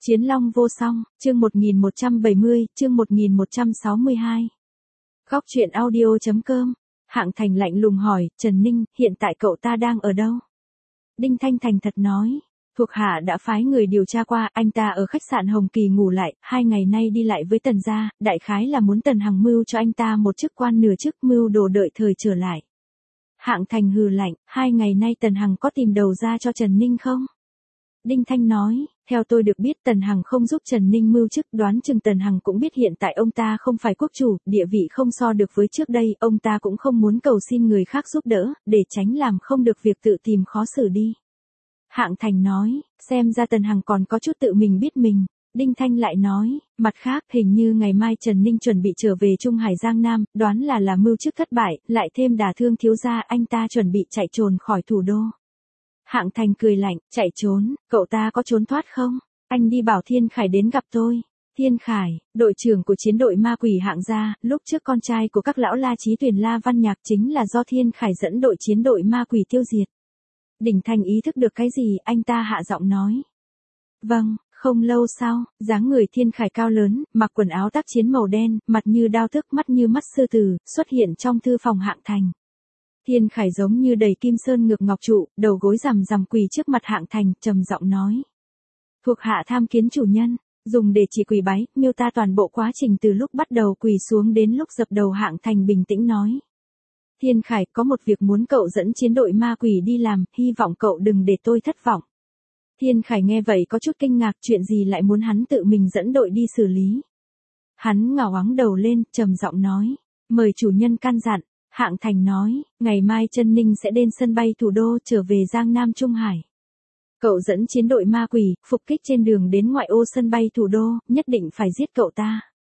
Chiến long vô song, chương 1170, chương 1162. Góc truyện audio.com. Hạng Thành lạnh lùng hỏi, Trần Ninh, hiện tại cậu ta đang ở đâu? Đinh Thanh thành thật nói, thuộc hạ đã phái người điều tra qua, anh ta ở khách sạn Hồng Kỳ ngủ lại, 2 ngày nay đi lại với Tần gia, đại khái là muốn Tần Hằng mưu cho anh ta một chức quan nửa chức mưu đồ đợi thời trở lại. Hạng Thành hừ lạnh, 2 ngày nay Tần Hằng có tìm đầu ra cho Trần Ninh không? Đinh Thanh nói, theo tôi được biết Tần Hằng không giúp Trần Ninh mưu chức, đoán chừng Tần Hằng cũng biết hiện tại ông ta không phải quốc chủ, địa vị không so được với trước đây, ông ta cũng không muốn cầu xin người khác giúp đỡ, để tránh làm không được việc tự tìm khó xử đi. Hạng Thành nói, xem ra Tần Hằng còn có chút tự mình biết mình. Đinh Thanh lại nói, mặt khác, hình như ngày mai Trần Ninh chuẩn bị trở về Trung Hải Giang Nam, đoán là mưu chức thất bại, lại thêm đả thương thiếu gia, anh ta chuẩn bị chạy trốn khỏi thủ đô. Hạng Thành cười lạnh, chạy trốn, cậu ta có trốn thoát không? Anh đi bảo Thiên Khải đến gặp tôi. Thiên Khải, đội trưởng của chiến đội ma quỷ Hạng gia, lúc trước con trai của các lão La Chí Tuyền La Văn Nhạc chính là do Thiên Khải dẫn đội chiến đội ma quỷ tiêu diệt. Đỉnh Thành ý thức được cái gì, anh ta hạ giọng nói. Vâng. Không lâu sau, dáng người Thiên Khải cao lớn, mặc quần áo tác chiến màu đen, mặt như đao tước, mắt như mắt sư tử, xuất hiện trong thư phòng Hạng Thành. Thiên Khải giống như đầy kim sơn ngược ngọc trụ, đầu gối rằm rằm quỳ trước mặt Hạng Thành, trầm giọng nói. Thuộc hạ tham kiến chủ nhân, dùng để chỉ quỳ bái, miêu tả toàn bộ quá trình từ lúc bắt đầu quỳ xuống đến lúc dập đầu. Hạng Thành bình tĩnh nói. Thiên Khải, có một việc muốn cậu dẫn chiến đội ma quỷ đi làm, hy vọng cậu đừng để tôi thất vọng. Thiên Khải nghe vậy có chút kinh ngạc, chuyện gì lại muốn hắn tự mình dẫn đội đi xử lý. Hắn ngẩng ngoáng đầu lên, trầm giọng nói, mời chủ nhân căn dặn. Hạng Thành nói, ngày mai Trần Ninh sẽ đến sân bay thủ đô trở về Giang Nam Trung Hải. Cậu dẫn chiến đội ma quỷ, phục kích trên đường đến ngoại ô sân bay thủ đô, nhất định phải giết cậu ta.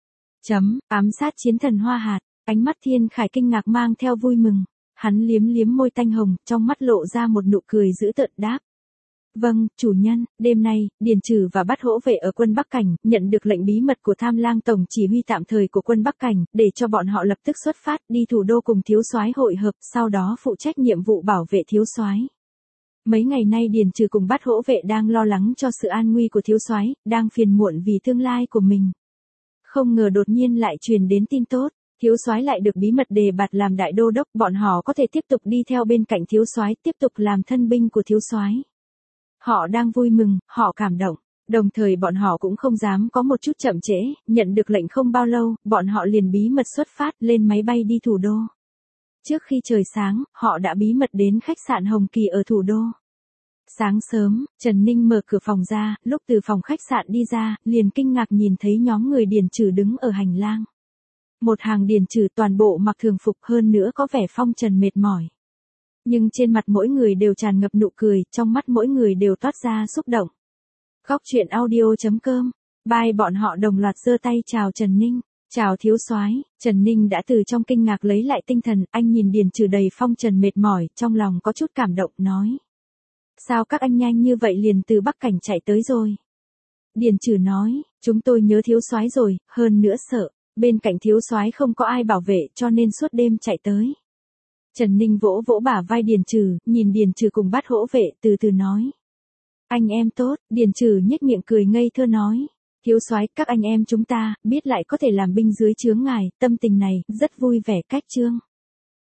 Ám sát chiến thần Hoa Hạt, ánh mắt Thiên Khải kinh ngạc mang theo vui mừng. Hắn liếm liếm môi tanh hồng, trong mắt lộ ra một nụ cười dữ tợn đáp. Vâng, chủ nhân, đêm nay, Điền Trừ và Bát Hỗ Vệ ở quân Bắc Cảnh, nhận được lệnh bí mật của Tham Lang tổng chỉ huy tạm thời của quân Bắc Cảnh, để cho bọn họ lập tức xuất phát, đi thủ đô cùng thiếu soái hội hợp, sau đó phụ trách nhiệm vụ bảo vệ thiếu soái. Mấy ngày nay Điền Trừ cùng Bát Hỗ Vệ đang lo lắng cho sự an nguy của thiếu soái, đang phiền muộn vì tương lai của mình. Không ngờ đột nhiên lại truyền đến tin tốt, thiếu soái lại được bí mật đề bạt làm đại đô đốc, bọn họ có thể tiếp tục đi theo bên cạnh thiếu soái, tiếp tục làm thân binh của thiếu soái. Họ đang vui mừng, họ cảm động, đồng thời bọn họ cũng không dám có một chút chậm trễ, nhận được lệnh không bao lâu, bọn họ liền bí mật xuất phát lên máy bay đi thủ đô. Trước khi trời sáng, họ đã bí mật đến khách sạn Hồng Kỳ ở thủ đô. Sáng sớm, Trần Ninh mở cửa phòng ra, lúc từ phòng khách sạn đi ra, liền kinh ngạc nhìn thấy nhóm người Điền Trừ đứng ở hành lang. Một hàng Điền Trừ toàn bộ mặc thường phục, hơn nữa có vẻ phong trần mệt mỏi. Nhưng trên mặt mỗi người đều tràn ngập nụ cười, trong mắt mỗi người đều toát ra xúc động. Góc truyện audio.com. Bọn họ đồng loạt giơ tay chào Trần Ninh. Chào thiếu soái. Trần Ninh đã từ trong kinh ngạc lấy lại tinh thần, anh nhìn Điền Trừ đầy phong trần mệt mỏi, trong lòng có chút cảm động, nói. Sao các anh nhanh như vậy liền từ Bắc Cảnh chạy tới rồi? Điền Trừ nói, chúng tôi nhớ thiếu soái rồi, hơn nữa sợ, bên cạnh thiếu soái không có ai bảo vệ cho nên suốt đêm chạy tới. Trần Ninh vỗ vỗ bả vai Điền Trừ, nhìn Điền Trừ cùng Bát Hỗ Vệ, từ từ nói. Anh em tốt, Điền Trừ nhếch miệng cười ngây thơ nói. Thiếu soái, các anh em chúng ta, biết lại có thể làm binh dưới trướng ngài, tâm tình này, rất vui vẻ cách trương.